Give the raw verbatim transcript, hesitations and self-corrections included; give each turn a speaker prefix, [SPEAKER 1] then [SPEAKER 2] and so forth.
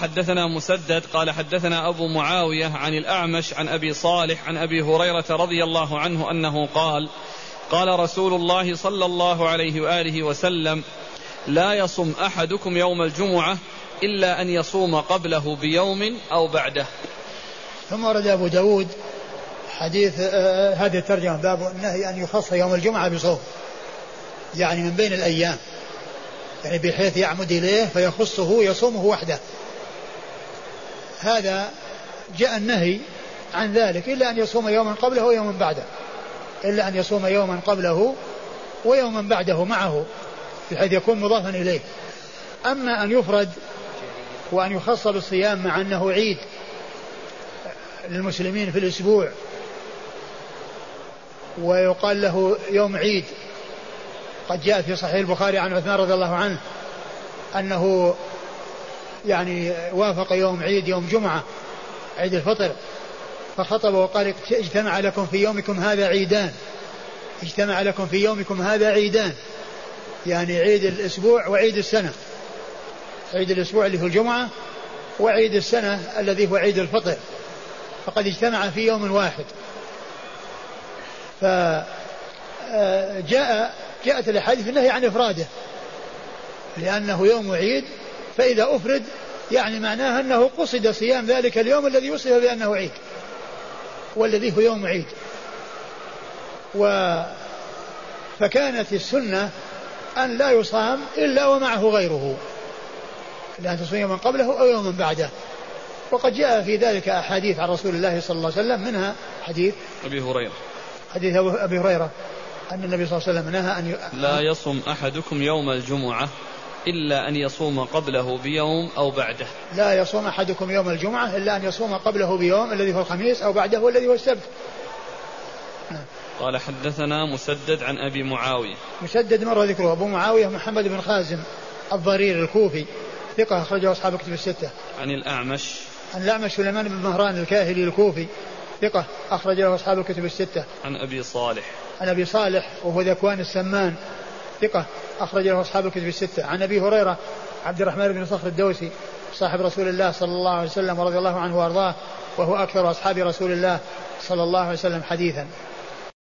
[SPEAKER 1] حدثنا مسدد قال حدثنا أبو معاوية عن الأعمش عن أبي صالح عن أبي هريرة رضي الله عنه أنه قال قال رسول الله صلى الله عليه وآله وسلم لا يصم أحدكم يوم الجمعة إلا أن يصوم قبله بيوم أو بعده.
[SPEAKER 2] ثم ورد أبو داود حديث آه هذه الترجمة باب النهي أن يخص يوم الجمعة بصوم، يعني من بين الأيام، يعني بحيث يعمد إليه فيخصه يصومه وحده. هذا جاء النهي عن ذلك إلا أن يصوم يوما قبله ويوما بعده، إلا أن يصوم يوما قبله ويوما بعده معه بحيث يكون مضافا إليه. أما أن يفرد وأن يخص بالصيام مع أنه عيد للمسلمين في الأسبوع ويقال له يوم عيد، قد جاء في صحيح البخاري عن عثمان رضي الله عنه أنه يعني وافق يوم عيد يوم جمعة عيد الفطر فخطب وقال اجتمع لكم في يومكم هذا عيدان، اجتمع لكم في يومكم هذا عيدان، يعني عيد الأسبوع وعيد السنة، عيد الأسبوع اللي في الجمعة وعيد السنة الذي هو عيد الفطر، فقد اجتمع في يوم واحد. فجاء جاءت الأحاديث النهي عن إفراده لأنه يوم عيد، فإذا أفرد يعني معناها أنه قصد صيام ذلك اليوم الذي وصف بأنه عيد والذي هو يوم عيد. و فكانت السنة أن لا يصام إلا ومعه غيره، لأن تصوم يوما قبله أو يوما بعده. وقد جاء في ذلك أحاديث عن رسول الله صلى الله عليه وسلم، منها حديث
[SPEAKER 1] أبي هريرة
[SPEAKER 2] حديث أبي هريرة أن النبي صلى الله عليه وسلم نهى أن ي...
[SPEAKER 1] لا يصوم أحدكم يوم الجمعة إلا أن يصوم قبله بيوم أو بعده.
[SPEAKER 2] لا يصوم أحدكم يوم الجمعة إلا أن يصوم قبله بيوم الذي هو الخميس أو بعده الذي هو السبت.
[SPEAKER 1] قال حدثنا مسدد عن أبي معاوية.
[SPEAKER 2] مسدد مر ذكره. أبو معاوية محمد بن خازم الضرير الكوفي ثقة أخرجه أصحاب الكتب الستة.
[SPEAKER 1] عن الأعمش
[SPEAKER 2] عن الأعمش سليمان بن مهران الكاهلي الكوفي ثقة أخرجه أصحاب الكتب الستة.
[SPEAKER 1] عن أبي صالح
[SPEAKER 2] عن أبي صالح وهو ذكوان السمان ثقة أخرجه أصحاب الكتب الستة. عن أبي هريرة عبد الرحمن بن صخر الدوسي صاحب رسول الله صلى الله عليه وسلم ورضي الله عنه وأرضاه، وهو أكثر أصحاب رسول الله صلى الله عليه وسلم حديثا.